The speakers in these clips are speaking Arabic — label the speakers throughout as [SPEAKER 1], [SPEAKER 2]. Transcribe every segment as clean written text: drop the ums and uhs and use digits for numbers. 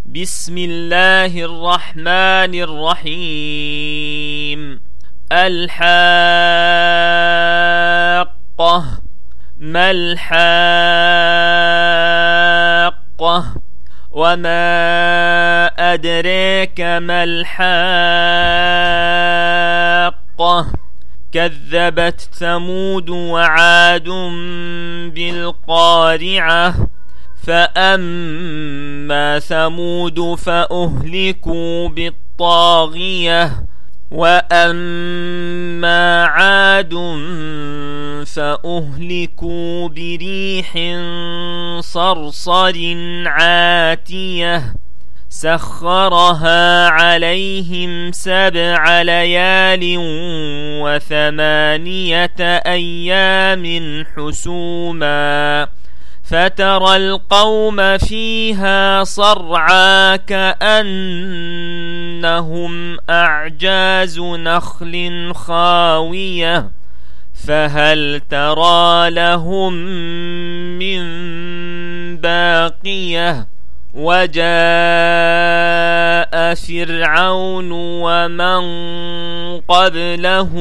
[SPEAKER 1] بسم الله الرحمن الرحيم. الحاقة. ما الحاقة؟ وما أدريك ما الحاقة؟ كذبت ثمود وعاد بالقارعة. فأما ثمود فأهلكوا بالطاغية، وأما عاد فأهلكوا بريح صرصر عاتية سخرها عليهم 7 ليال و8 أيام حسوما، فترى القوم فيها صرعى كأنهم أعجاز نخل خاوية، فهل ترى لهم من باقية؟ وجاء فرعون ومن قبله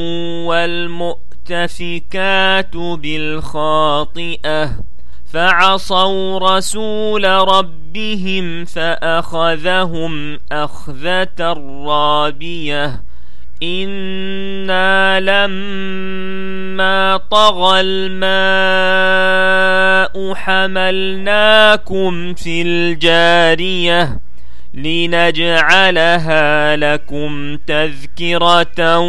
[SPEAKER 1] والمؤتفكات بالخاطئة، فعصوا رسول ربهم فأخذهم أخذة رابية. إنا لما طغى الماء حملناكم في الجارية لنجعلها لكم تذكرة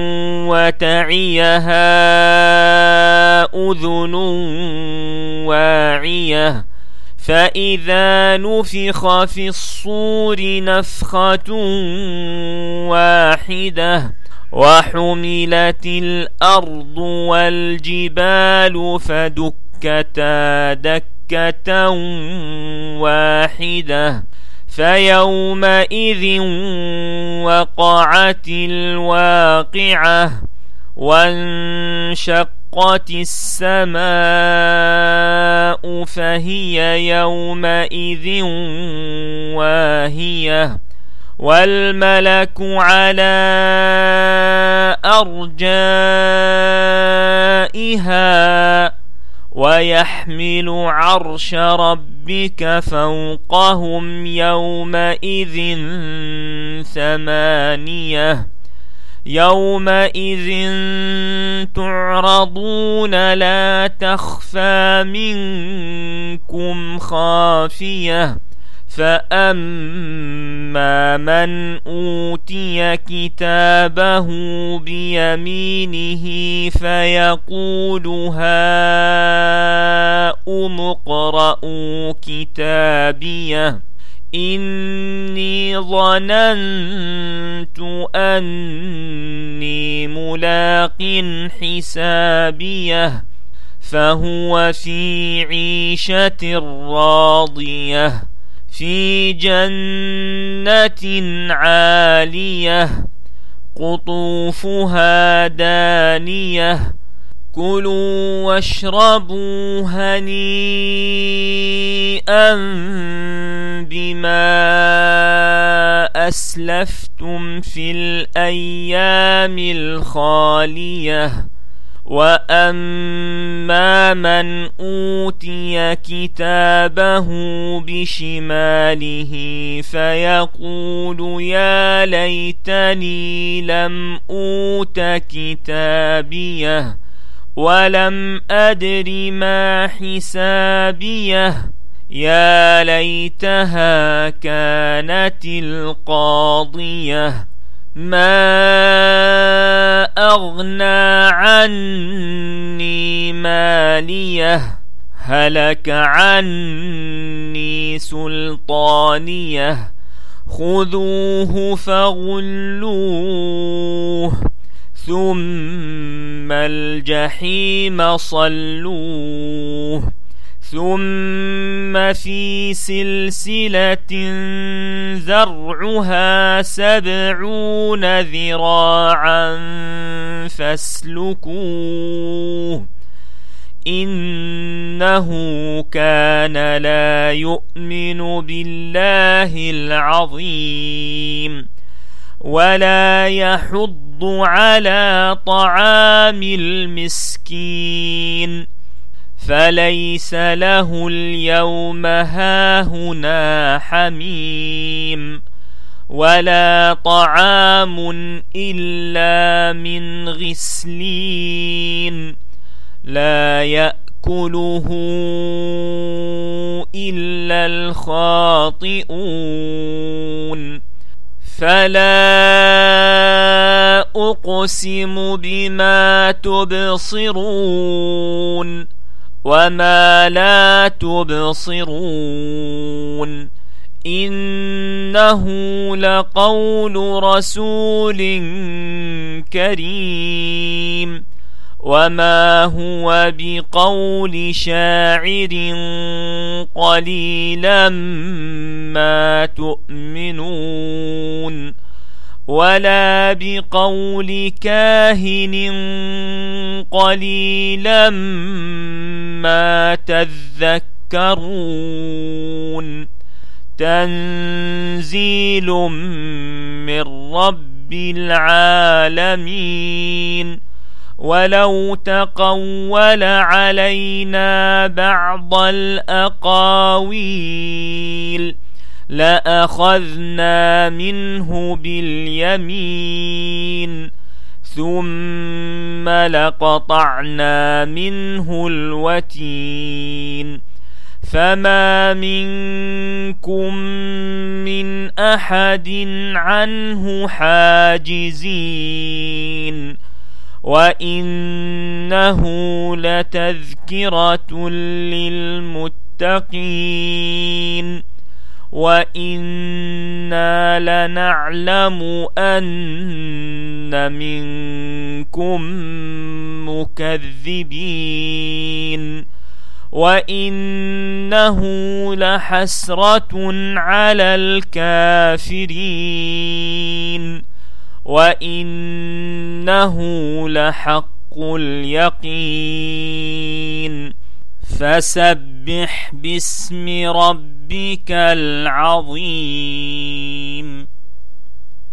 [SPEAKER 1] وتعيها أذن واعية. فإذا نفخ في الصور نفخة واحدة وحملت الأرض والجبال فدكتا دكة واحدة، فيومئذ وقعت الواقعة، وانشقت السماء فهي يومئذ واهية، والملك على أرجائها، ويحمل عرش ربك فوقهم يومئذ 8. يومئذ تعرضون لا تخفى منكم خافية، فأما من أوتي كتابه بيمينه فيقول هاؤم اقرءوا كتابيه إني ظننت أني ملاق حسابيه، فهو في عيشة راضية في جنة عالية قطوفها دانية. كلوا واشربوا هنيئا بما أسلفتم في الأيام الخالية. وأما من أوتي كتابه بشماله فيقول يا ليتني لم أوت كتابيه ولم أدر ما حسابيه، يا ليتها كانت القاضية. ما أغنى عني ماليه، هلك عني سلطانيه، خذوه فغلوه ثم الجحيم صلوه، ثم في سلسلة ذرعها 70 ذراعا فاسلكوه إنه كان لا يؤمن بالله العظيم ولا يحض على طعام المسكين فليس له اليوم هاهنا حميم ولا طعام إلا من غسلين لا يأكله إلا الخاطئون فلا أقسم بما تبصرون وما لا تبصرون إنه لقول رسول كريم وما هو بقول شاعر قليلا ما تؤمنون ولا بقول كاهن قليلا ما تذكرون تنزيل من رب العالمين ولو تقول علينا بعض الأقاويل لأخذنا منه باليمين ثم لقطعنا منه الوتين فما منكم من أحد عنه حاجزين وإنه لتذكرة للمتقين وإنا لنعلم أن منكم مكذبين وإنه لحسرة على الكافرين وإنه لحق اليقين فسبح باسم ربك العظيم.